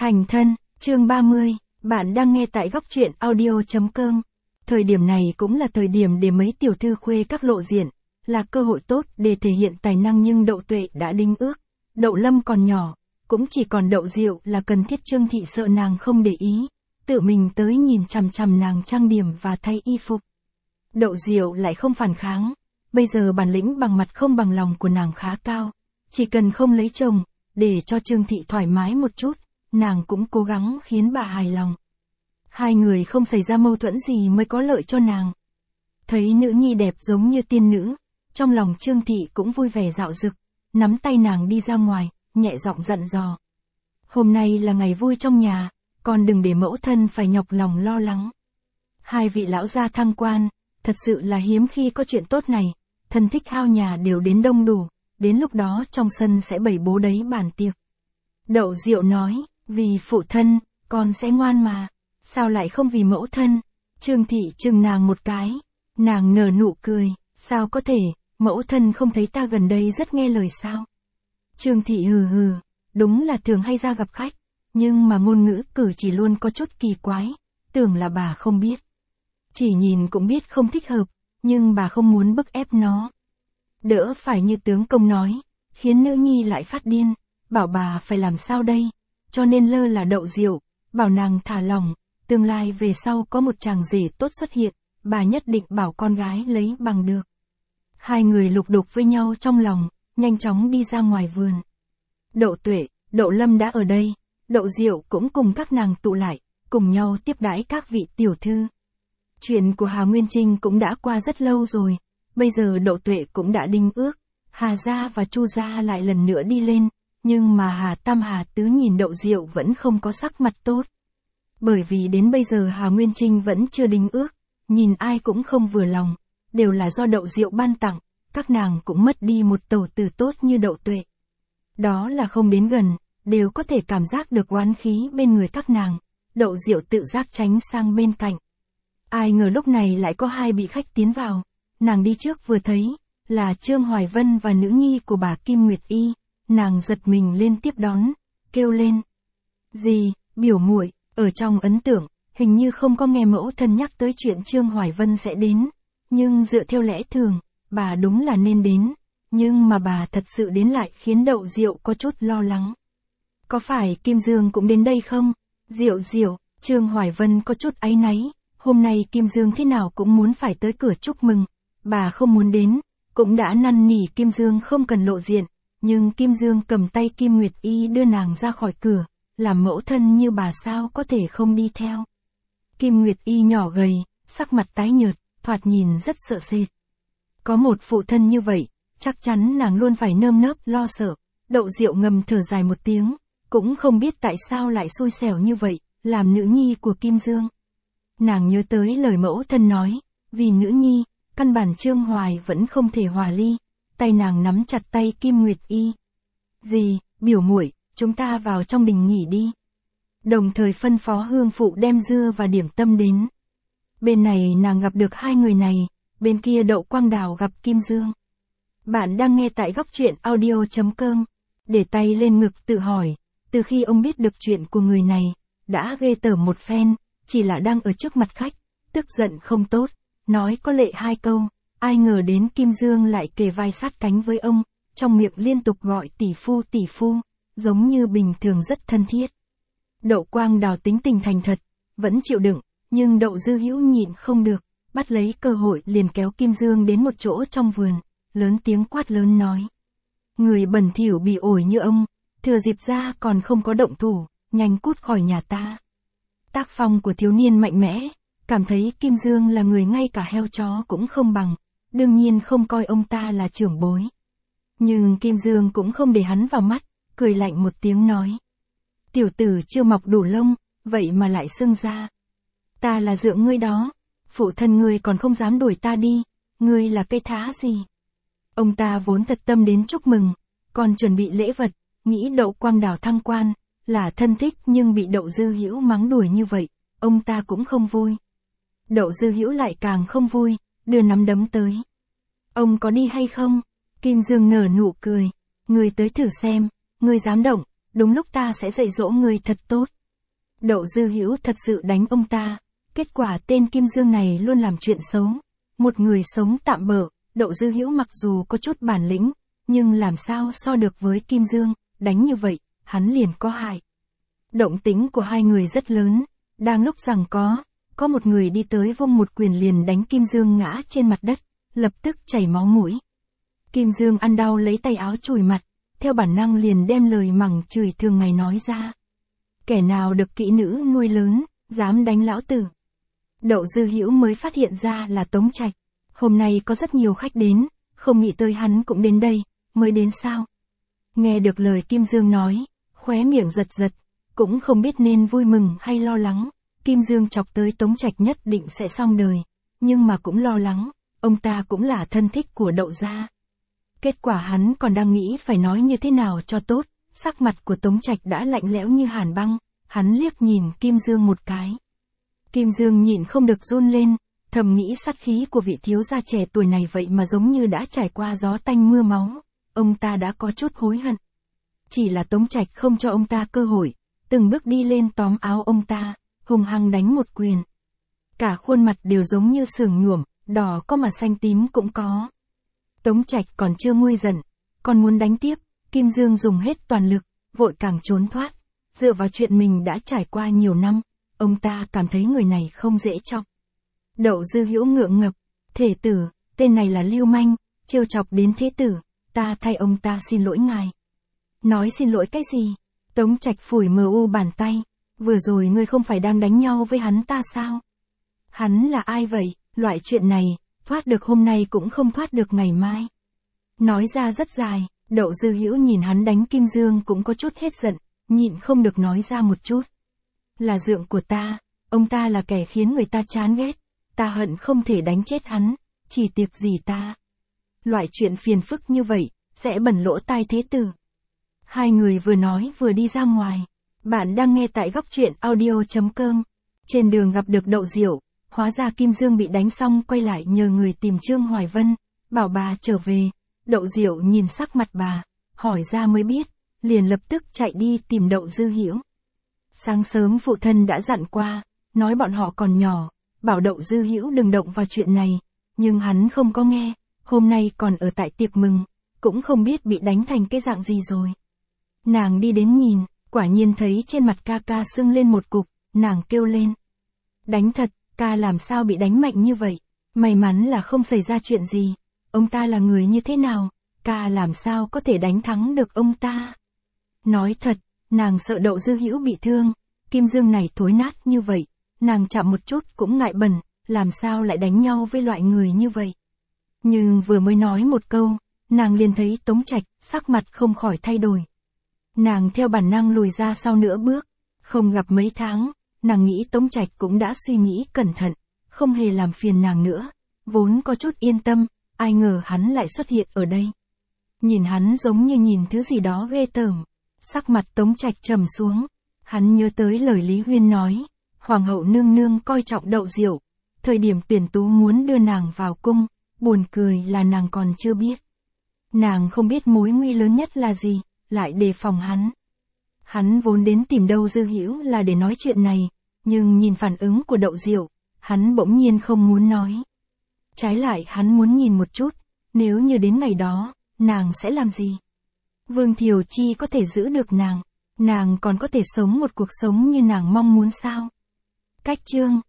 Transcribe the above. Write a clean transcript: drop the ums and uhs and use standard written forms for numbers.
Thành thân, chương 30, bạn đang nghe tại góc truyện audio.com. Thời điểm này cũng là thời điểm để mấy tiểu thư khuê các lộ diện, là cơ hội tốt để thể hiện tài năng, nhưng Đậu Tuệ đã đính ước. Đậu Lâm còn nhỏ, cũng chỉ còn Đậu Diệu là cần thiết. Trương Thị sợ nàng không để ý, tự mình tới nhìn chằm chằm nàng trang điểm và thay y phục. Đậu Diệu lại không phản kháng, bây giờ bản lĩnh bằng mặt không bằng lòng của nàng khá cao, chỉ cần không lấy chồng, để cho Trương Thị thoải mái một chút, nàng cũng cố gắng khiến bà hài lòng. Hai người không xảy ra mâu thuẫn gì mới có lợi cho nàng. Thấy nữ nhi đẹp giống như tiên nữ, trong lòng Trương Thị cũng vui vẻ rạo rực, nắm tay nàng đi ra ngoài, nhẹ giọng dặn dò. Hôm nay là ngày vui trong nhà, con đừng để mẫu thân phải nhọc lòng lo lắng. Hai vị lão gia thăng quan, thật sự là hiếm khi có chuyện tốt này, thân thích hao nhà đều đến đông đủ, đến lúc đó trong sân sẽ bày bố đấy bàn tiệc. Đậu Diệu nói, vì phụ thân, con sẽ ngoan mà, sao lại không vì mẫu thân? Trương Thị chừng nàng một cái, nàng nở nụ cười, sao có thể, mẫu thân không thấy ta gần đây rất nghe lời sao? Trương Thị hừ hừ, đúng là thường hay ra gặp khách, nhưng mà ngôn ngữ cử chỉ luôn có chút kỳ quái, tưởng là bà không biết. Chỉ nhìn cũng biết không thích hợp, nhưng bà không muốn bức ép nó. Đỡ phải như tướng công nói, khiến nữ nhi lại phát điên, bảo bà phải làm sao đây, cho nên lơ là Đậu Diệu, bảo nàng thả lỏng, tương lai về sau có một chàng rể tốt xuất hiện, bà nhất định bảo con gái lấy bằng được. Hai người lục đục với nhau trong lòng, nhanh chóng đi ra ngoài vườn. Đậu Tuệ, Đậu Lâm đã ở đây, Đậu Diệu cũng cùng các nàng tụ lại, cùng nhau tiếp đãi các vị tiểu thư. Chuyện của Hà Nguyên Trinh cũng đã qua rất lâu rồi, bây giờ Đậu Tuệ cũng đã đính ước, Hà gia và Chu gia lại lần nữa đi lên, nhưng mà Hà Tam Hà Tứ nhìn Đậu Diệu vẫn không có sắc mặt tốt. Bởi vì đến bây giờ Hà Nguyên Trinh vẫn chưa đính ước, nhìn ai cũng không vừa lòng, đều là do Đậu Diệu ban tặng, các nàng cũng mất đi một tẩu tử tốt như Đậu Tuệ. Đó là không đến gần, đều có thể cảm giác được oán khí bên người các nàng, Đậu Diệu tự giác tránh sang bên cạnh. Ai ngờ lúc này lại có hai vị khách tiến vào, nàng đi trước vừa thấy, là Trương Hoài Vân và nữ nhi của bà Kim Nguyệt Y, nàng giật mình lên tiếp đón, kêu lên. Gì, biểu muội, ở trong ấn tượng, hình như không có nghe mẫu thân nhắc tới chuyện Trương Hoài Vân sẽ đến, nhưng dựa theo lẽ thường, bà đúng là nên đến, nhưng mà bà thật sự đến lại khiến Đậu Diệu có chút lo lắng. Có phải Kim Dương cũng đến đây không? Diệu Diệu, Trương Hoài Vân có chút áy náy, hôm nay Kim Dương thế nào cũng muốn phải tới cửa chúc mừng, bà không muốn đến, cũng đã năn nỉ Kim Dương không cần lộ diện, nhưng Kim Dương cầm tay Kim Nguyệt Y đưa nàng ra khỏi cửa, làm mẫu thân như bà sao có thể không đi theo. Kim Nguyệt Y nhỏ gầy, sắc mặt tái nhợt, thoạt nhìn rất sợ sệt. Có một phụ thân như vậy, chắc chắn nàng luôn phải nơm nớp lo sợ. Đậu Diệu ngầm thở dài một tiếng, cũng không biết tại sao lại xui xẻo như vậy, làm nữ nhi của Kim Dương. Nàng nhớ tới lời mẫu thân nói, vì nữ nhi, căn bản Trương Hoài vẫn không thể hòa ly, tay nàng nắm chặt tay Kim Nguyệt Y. Gì, biểu muội, chúng ta vào trong đình nghỉ đi. Đồng thời phân phó hương phụ đem dưa và điểm tâm đến. Bên này nàng gặp được hai người này, bên kia Đậu Quang Đào gặp Kim Dương. Bạn đang nghe tại góc truyện audio.com, để tay lên ngực tự hỏi, từ khi ông biết được chuyện của người này, đã ghê tởm một phen, chỉ là đang ở trước mặt khách, tức giận không tốt, nói có lệ hai câu, ai ngờ đến Kim Dương lại kề vai sát cánh với ông, trong miệng liên tục gọi tỷ phu, giống như bình thường rất thân thiết. Đậu Quang Đào tính tình thành thật, vẫn chịu đựng, nhưng Đậu Dư Hữu nhịn không được, bắt lấy cơ hội liền kéo Kim Dương đến một chỗ trong vườn, lớn tiếng quát lớn nói. Người bẩn thỉu bị ổi như ông, thừa dịp ra còn không có động thủ, nhanh cút khỏi nhà ta. Tác phong của thiếu niên mạnh mẽ, cảm thấy Kim Dương là người ngay cả heo chó cũng không bằng, đương nhiên không coi ông ta là trưởng bối. Nhưng Kim Dương cũng không để hắn vào mắt, cười lạnh một tiếng nói. Tiểu tử chưa mọc đủ lông, vậy mà lại xưng ra. Ta là dượng ngươi đó, phụ thân ngươi còn không dám đuổi ta đi, ngươi là cây thá gì. Ông ta vốn thật tâm đến chúc mừng, còn chuẩn bị lễ vật, nghĩ Đậu Quang Đào thăng quan, là thân thích nhưng bị Đậu Dư Hữu mắng đuổi như vậy, ông ta cũng không vui. Đậu Dư Hữu lại càng không vui, đưa nắm đấm tới. Ông có đi hay không? Kim Dương nở nụ cười, ngươi tới thử xem, ngươi dám động, đúng lúc ta sẽ dạy dỗ ngươi thật tốt, Đậu Dư Hữu thật sự đánh ông ta. Kết quả tên Kim Dương này luôn làm chuyện xấu. Một người sống tạm bợ, Đậu Dư Hữu mặc dù có chút bản lĩnh, nhưng làm sao so được với Kim Dương, đánh như vậy, hắn liền có hại. Động tĩnh của hai người rất lớn, đang lúc giằng có một người đi tới vung một quyền liền đánh Kim Dương ngã trên mặt đất, lập tức chảy máu mũi. Kim Dương ăn đau lấy tay áo chùi mặt, theo bản năng liền đem lời mắng chửi thường ngày nói ra. Kẻ nào được kỹ nữ nuôi lớn, dám đánh lão tử. Đậu Dư Hữu mới phát hiện ra là Tống Trạch. Hôm nay có rất nhiều khách đến, không nghĩ tới hắn cũng đến đây, mới đến sao. Nghe được lời Kim Dương nói, khóe miệng giật giật, cũng không biết nên vui mừng hay lo lắng. Kim Dương chọc tới Tống Trạch nhất định sẽ xong đời, nhưng mà cũng lo lắng, ông ta cũng là thân thích của Đậu gia. Kết quả hắn còn đang nghĩ phải nói như thế nào cho tốt, sắc mặt của Tống Trạch đã lạnh lẽo như hàn băng, hắn liếc nhìn Kim Dương một cái. Kim Dương nhịn không được run lên, thầm nghĩ sát khí của vị thiếu gia trẻ tuổi này vậy mà giống như đã trải qua gió tanh mưa máu, ông ta đã có chút hối hận. Chỉ là Tống Trạch không cho ông ta cơ hội, từng bước đi lên tóm áo ông ta, hung hăng đánh một quyền. Cả khuôn mặt đều giống như sườn nhuộm, đỏ có mà xanh tím cũng có. Tống Trạch còn chưa nguôi giận, còn muốn đánh tiếp, Kim Dương dùng hết toàn lực, vội càng trốn thoát. Dựa vào chuyện mình đã trải qua nhiều năm, ông ta cảm thấy người này không dễ chọc. Đậu Dư Hữu ngượng ngập, thể tử, tên này là lưu manh, trêu chọc đến thế tử, ta thay ông ta xin lỗi ngài. Nói xin lỗi cái gì? Tống Trạch phủi mờ u bàn tay, vừa rồi ngươi không phải đang đánh nhau với hắn ta sao? Hắn là ai vậy, loại chuyện này, thoát được hôm nay cũng không thoát được ngày mai. Nói ra rất dài, Đậu Dư Hữu nhìn hắn đánh Kim Dương cũng có chút hết giận, nhịn không được nói ra một chút. Là dượng của ta, ông ta là kẻ khiến người ta chán ghét, ta hận không thể đánh chết hắn, chỉ tiệc gì ta. Loại chuyện phiền phức như vậy, sẽ bẩn lỗ tai thế tử. Hai người vừa nói vừa đi ra ngoài. Bạn đang nghe tại góc truyện audio.com. Trên đường gặp được Đậu Diệu, hóa ra Kim Dương bị đánh xong quay lại nhờ người tìm Trương Hoài Vân, bảo bà trở về. Đậu Diệu nhìn sắc mặt bà, hỏi ra mới biết, liền lập tức chạy đi tìm Đậu Dư Hữu. Sáng sớm phụ thân đã dặn qua, nói bọn họ còn nhỏ, bảo Đậu Dư Hữu đừng động vào chuyện này, nhưng hắn không có nghe, hôm nay còn ở tại tiệc mừng, cũng không biết bị đánh thành cái dạng gì rồi. Nàng đi đến nhìn, quả nhiên thấy trên mặt ca ca sưng lên một cục, nàng kêu lên. Đánh thật, ca làm sao bị đánh mạnh như vậy, may mắn là không xảy ra chuyện gì, ông ta là người như thế nào, ca làm sao có thể đánh thắng được ông ta. Nói thật, nàng sợ Đậu Dư Hữu bị thương, Kim Dương này thối nát như vậy, nàng chạm một chút cũng ngại bẩn, làm sao lại đánh nhau với loại người như vậy. Nhưng vừa mới nói một câu, nàng liền thấy Tống Trạch, sắc mặt không khỏi thay đổi. Nàng theo bản năng lùi ra sau nửa bước, không gặp mấy tháng, nàng nghĩ Tống Trạch cũng đã suy nghĩ cẩn thận, không hề làm phiền nàng nữa, vốn có chút yên tâm, ai ngờ hắn lại xuất hiện ở đây. Nhìn hắn giống như nhìn thứ gì đó ghê tởm, sắc mặt Tống Trạch trầm xuống, hắn nhớ tới lời Lý Huyên nói, Hoàng hậu nương nương coi trọng Đậu Diệu, thời điểm tuyển tú muốn đưa nàng vào cung, buồn cười là nàng còn chưa biết. Nàng không biết mối nguy lớn nhất là gì, lại đề phòng hắn. Hắn vốn đến tìm Đậu Dư Hữu là để nói chuyện này, nhưng nhìn phản ứng của Đậu Diệu, hắn bỗng nhiên không muốn nói. Trái lại hắn muốn nhìn một chút, nếu như đến ngày đó, nàng sẽ làm gì? Vương Thiều Chi có thể giữ được nàng còn có thể sống một cuộc sống như nàng mong muốn sao? Cách chương